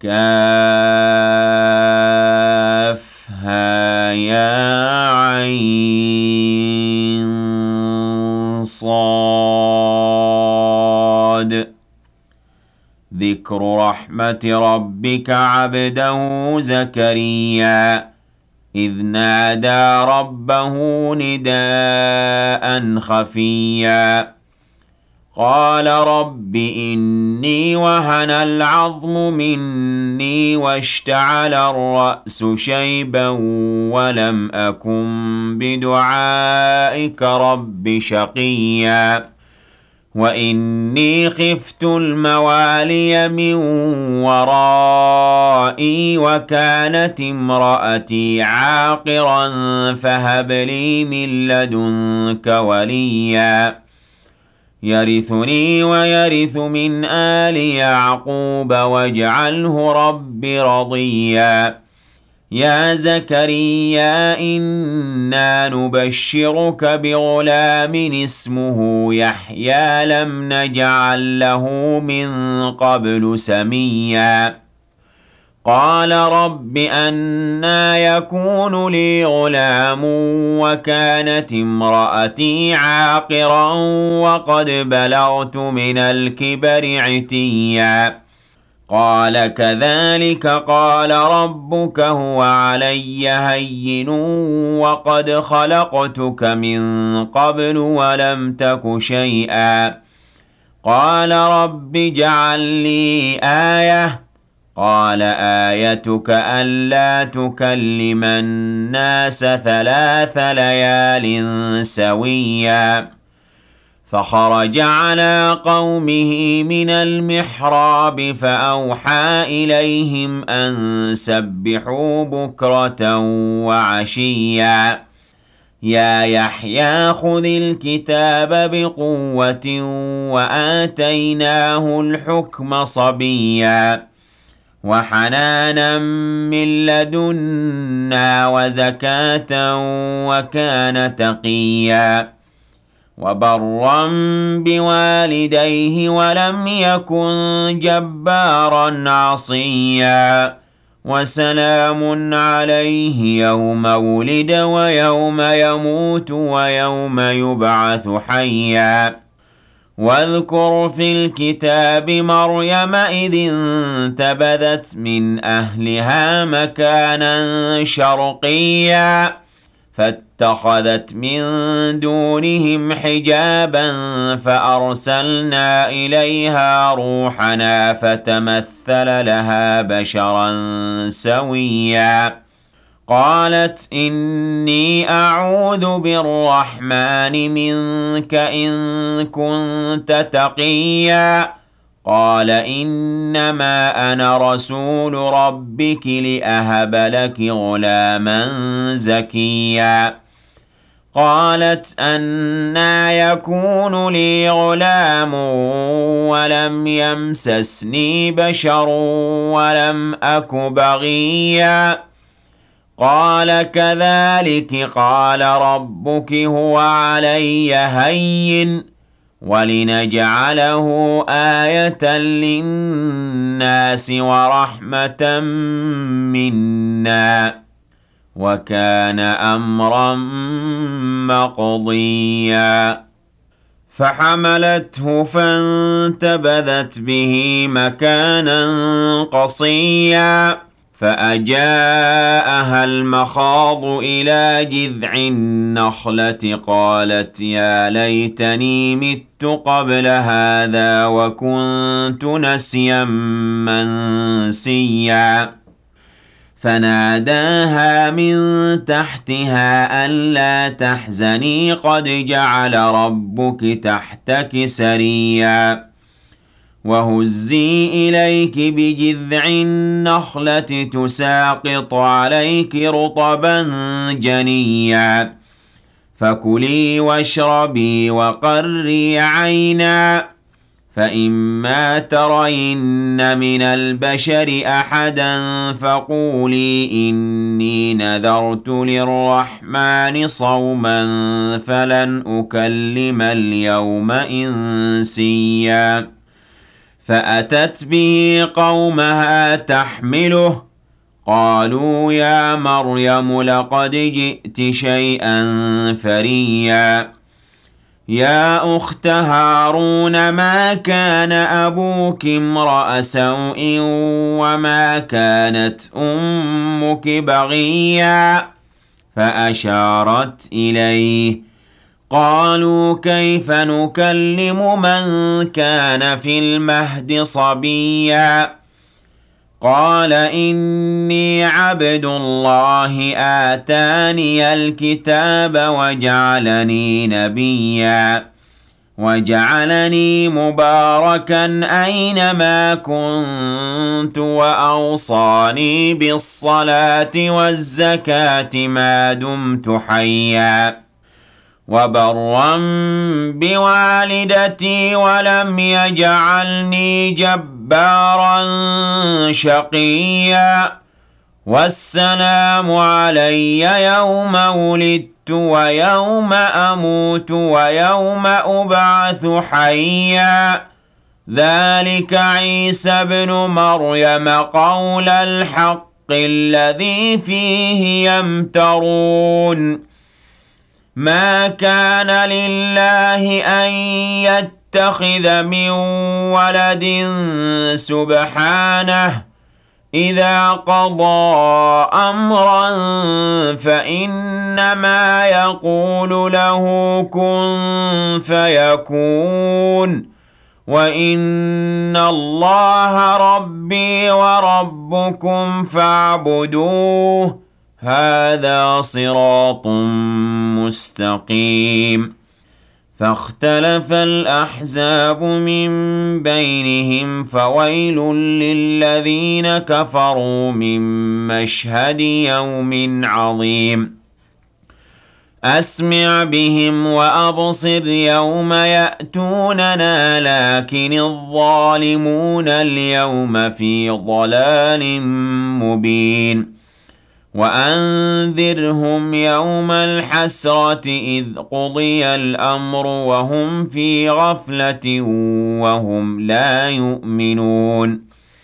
كافها يا عين صاد. ذكر رحمة ربك عبده زكريا إذ نادى ربه نداء خفيا قال رب إني وهن العظم مني واشتعل الرأس شيبا ولم أكن بدعائك رب شقيا وإني خفت الموالي من ورائي وكانت امرأتي عاقرا فهب لي من لدنك وليا يرثني ويرث من آل يعقوب واجعله رب رضيا يا زكريا إنا نبشرك بغلام اسمه يحيى لم نجعل له من قبل سميا قال رب أنى يكون لي غلام وكانت امرأتي عاقرا وقد بلغت من الكبر عتيا قال كذلك قال ربك هو علي هين وقد خلقتك من قبل ولم تك شيئا قال رب اجعل لي آية قال آيتك ألا تكلم الناس 3 ليال سويا فخرج على قومه من المحراب فأوحى إليهم أن سبحوا بكرة وعشيا يا يحيى خذ الكتاب بقوة وآتيناه الحكم صبيا وحنانا من لدنا وزكاة وكان تقيا وبرا بوالديه ولم يكن جبارا عصيا وسلام عليه يوم ولد ويوم يموت ويوم يبعث حيا واذكر في الكتاب مريم إذ انتبذت من أهلها مكانا شرقيا فاتخذت من دونهم حجابا فأرسلنا إليها روحنا فتمثل لها بشرا سويا قالت إني أعوذ بالرحمن منك إن كنت تقيا قال إنما أنا رسول ربك لأهب لك غلاما زكيا قالت أنى يكون لي غلام ولم يمسسني بشر ولم أك بغيا قال كذلك قال ربك هو علي هين ولنجعله آية للناس ورحمة منا وكان أمرا مقضيا فحملته فانتبذت به مكانا قصيا فأجاءها المخاض إلى جذع النخلة قالت يا ليتني مت قبل هذا وكنت نسيا منسيا فناداها من تحتها ألا تحزني قد جعل ربك تحتك سريا وهزي إليك بجذع النخلة تساقط عليك رطبا جنيا فكلي واشربي وقري عينا فإما ترين من البشر أحدا فقولي إني نذرت للرحمن صوما فلن أكلم اليوم إنسيا فأتت به قومها تحمله قالوا يا مريم لقد جئت شيئا فريا يا أخت هارون ما كان أبوك امرأ سوء وما كانت أمك بغيا فأشارت إليه قالوا كيف نكلم من كان في المهد صبيا قال إني عبد الله آتاني الكتاب وجعلني نبيا وجعلني مباركا أينما كنت وأوصاني بالصلاة والزكاة ما دمت حيا وبرا بوالدتي ولم يجعلني جبارا شقيا والسلام علي يوم ولدت ويوم أموت ويوم أبعث حيا ذلك عيسى بن مريم قول الحق الذي فيه يمترون ما كان لله أن يتخذ من ولد سبحانه إذا قضى أمرا فإنما يقول له كن فيكون وإن الله ربي وربكم فاعبدوه هذا صراط مستقيم فاختلف الأحزاب من بينهم فويل للذين كفروا من مشهد يوم عظيم أسمع بهم وأبصر يوم يأتوننا لكن الظالمون اليوم في ضلال مبين وأنذرهم يوم الحسرة إذ قضي الأمر وهم في غفلة وهم لا يؤمنون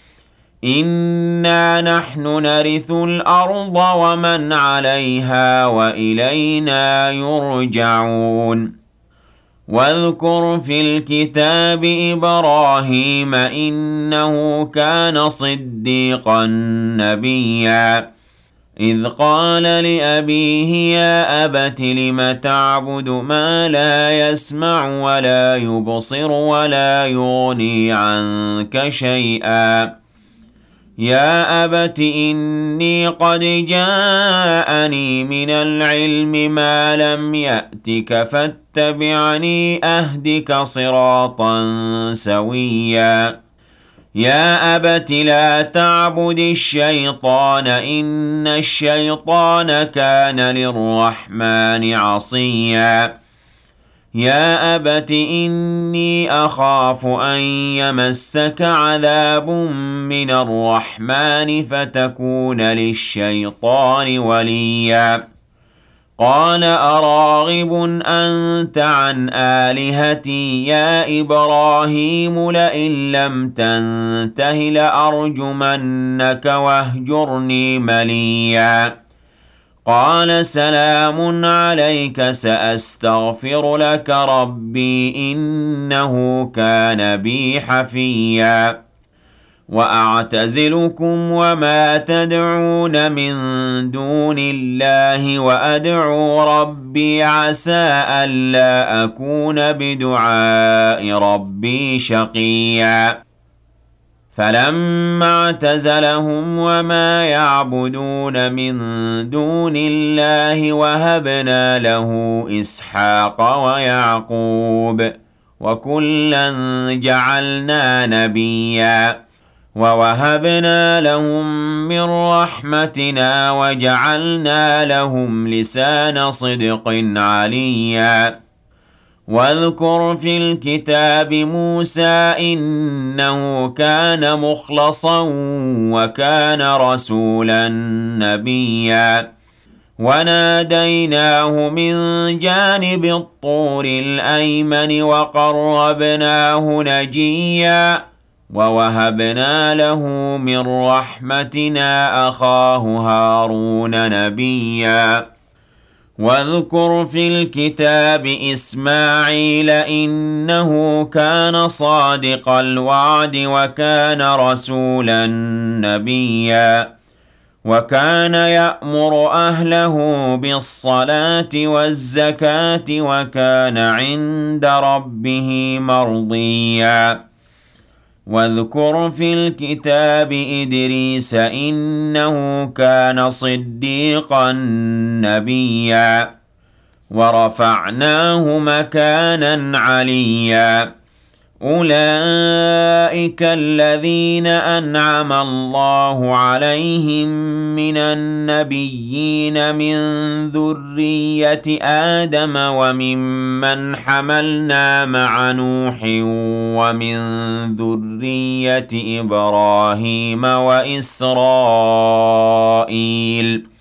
إنا نحن نرث الأرض ومن عليها وإلينا يرجعون واذكر في الكتاب إبراهيم إنه كان صديقا نبيا إذ قال لأبيه يا أبت لم تعبد ما لا يسمع ولا يبصر ولا يغني عنك شيئا يا أبت إني قد جاءني من العلم ما لم يأتك فاتبعني أهدك صراطا سويا يا أبت لا تعبد الشيطان إن الشيطان كان للرحمن عصيا يا أبت إني أخاف أن يمسك عذاب من الرحمن فتكون للشيطان وليا قال أراغب أنت عن آلهتي يا إبراهيم لئن لم تنته لأرجمنك واهجرني مليا قال سلام عليك سأستغفر لك ربي إنه كان بي حفيا وأعتزلكم وما تدعون من دون الله وأدعو ربي عسى ألا أكون بدعاء ربي شقيا فلما اعتزلهم وما يعبدون من دون الله وهبنا له إسحاق ويعقوب وكلا جعلنا نبيا ووهبنا لهم من رحمتنا وجعلنا لهم لسان صدق عليا واذكر في الكتاب موسى إنه كان مخلصا وكان رسولا نبيا وناديناه من جانب الطور الأيمن وقربناه نجيا ووهبنا له من رحمتنا أخاه هارون نبيا واذكر في الكتاب إسماعيل إنه كان صادق الوعد وكان رسولا نبيا وكان يأمر أهله بالصلاة والزكاة وكان عند ربه مرضيا واذكر في الكتاب إدريس إنه كان صديقا نبيا ورفعناه مكانا عليا أولئك الذين أنعم الله عليهم من النبيين من ذرية آدم وممن حملنا مع نوح ومن ذرية إبراهيم وإسرائيل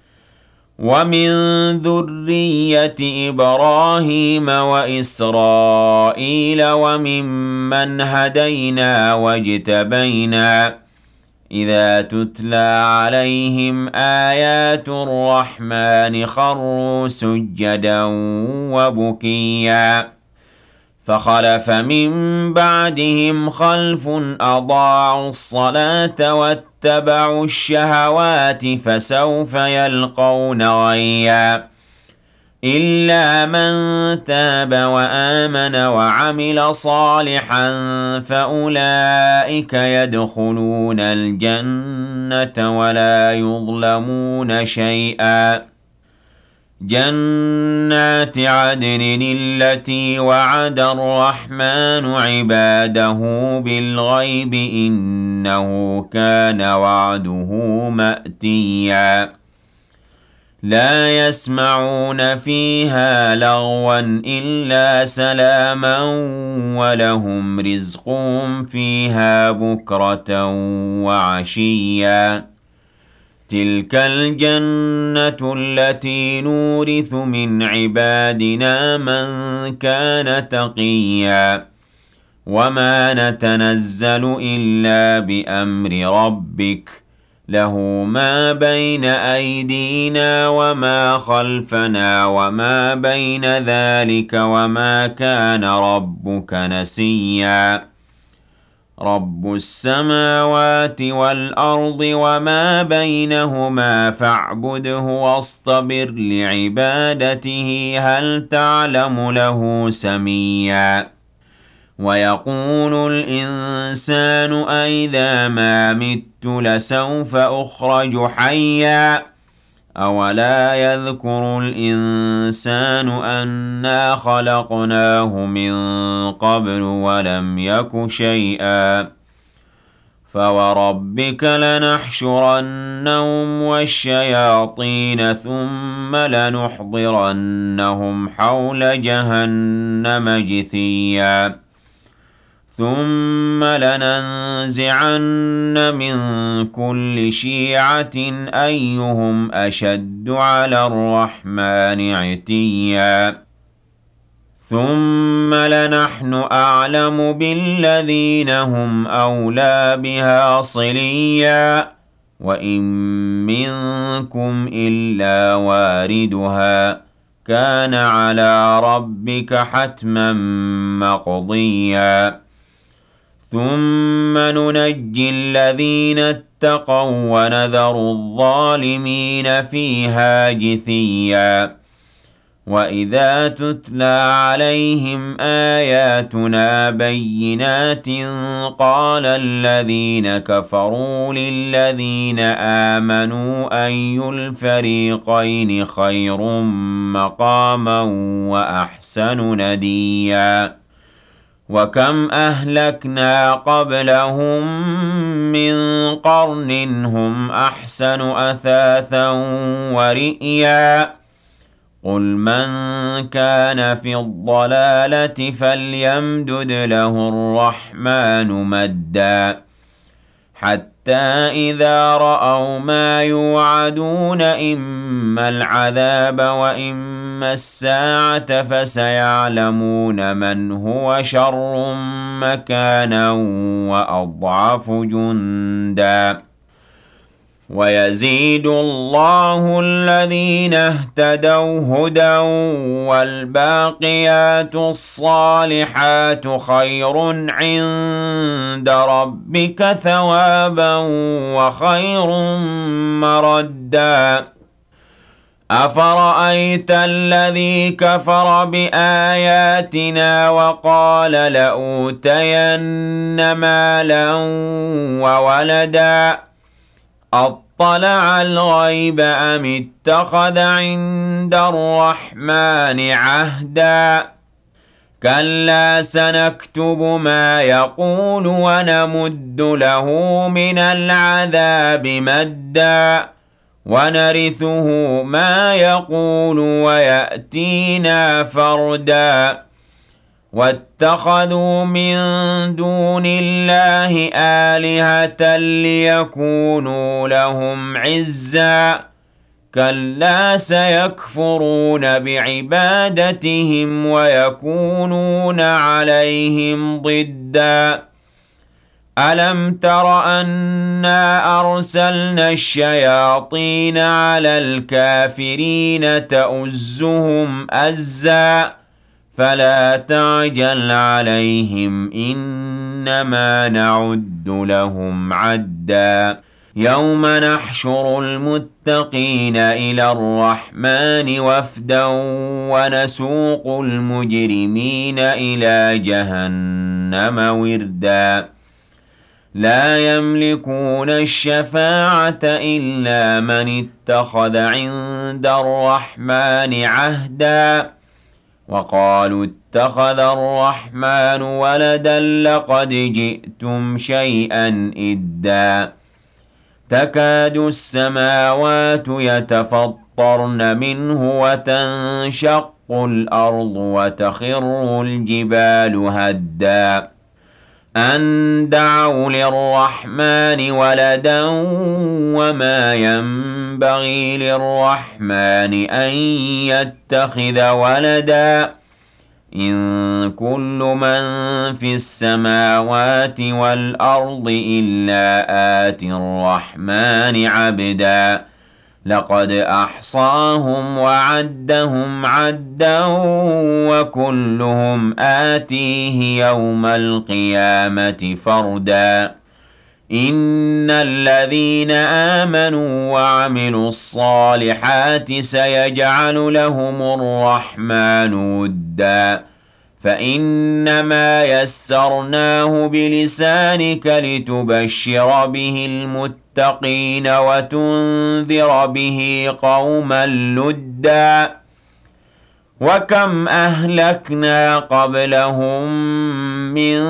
وممن هدينا واجتبينا إذا تتلى عليهم آيات الرحمن خروا سجدا وبكيا فخلف من بعدهم خلف أضاعوا الصلاة واتبعوا الشهوات فسوف يلقون غيا إلا من تاب وآمن وعمل صالحا فأولئك يدخلون الجنة ولا يظلمون شيئا جنات عدن التي وعد الرحمن عباده بالغيب إنه كان وعده مأتيا لا يسمعون فيها لغوا إلا سلاما ولهم رزقهم فيها بكرة وعشيا تلك الجنة التي نورث من عبادنا من كان تقيا وما نتنزل إلا بأمر ربك له ما بين أيدينا وما خلفنا وما بين ذلك وما كان ربك نسيا رب السماوات والأرض وما بينهما فاعبده واصطبر لعبادته هل تعلم له سميا ويقول الإنسان أإذا ما مت لسوف أخرج حيا أولا يذكر الإنسان أنا خلقناه من قبل ولم يك شيئا فوربك لنحشرنهم والشياطين ثم لنحضرنهم حول جهنم جثيا ثم لننزعن من كل شيعة أيهم أشد على الرحمن عتيا ثم لنحن أعلم بالذين هم أولى بها صليا وإن منكم إلا واردها كان على ربك حتما مقضيا ثم ننجي الذين اتقوا ونذر الظالمين فيها جثيا وإذا تتلى عليهم آياتنا بينات قال الذين كفروا للذين آمنوا أي الفريقين خير مقاما وأحسن نديا وكم أهلكنا قبلهم من قرن هم أحسن أثاثا ورئيا قل من كان في الضلالة فليمدد له الرحمن مدا حتى إذا رأوا ما يوعدون إما العذاب وإما أما الساعة فسيعلمون من هو شر مكانا وأضعف جندا ويزيد الله الذين اهتدوا هدى والباقيات الصالحات خير عند ربك ثوابا وخير مردا أفرأيت الذي كفر بآياتنا وقال لأوتين مالا وولدا أطلع الغيب أم اتخذ عند الرحمن عهدا كلا سنكتب ما يقول ونمد له من العذاب مدا ونرثه ما يقول ويأتينا فردا واتخذوا من دون الله آلهة ليكونوا لهم عزا كلا سيكفرون بعبادتهم ويكونون عليهم ضدا ألم تر أنا أرسلنا الشياطين على الكافرين تؤزهم أزا فلا تعجل عليهم إنما نعد لهم عدا يوم نحشر المتقين إلى الرحمن وفدا ونسوق المجرمين إلى جهنم وردا لا يملكون الشفاعة إلا من اتخذ عند الرحمن عهدا وقالوا اتخذ الرحمن ولدا لقد جئتم شيئا إدا تكاد السماوات يتفطرن منه وتنشق الأرض وتخر الجبال هدا أن دعوا للرحمن ولدا وما ينبغي للرحمن أن يتخذ ولدا إن كل من في السماوات والأرض إلا آتي الرحمن عبدا لقد أحصاهم وعدهم عدا وكلهم آتيه يوم القيامة فردا إن الذين آمنوا وعملوا الصالحات سيجعل لهم الرحمن ودا فإنما يسرناه بلسانك لتبشر به المتقين وتنذر به قوما لدا وكم أهلكنا قبلهم من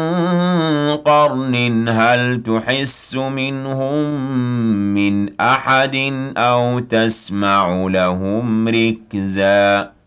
قرن هل تحس منهم من أحد أو تسمع لهم ركزا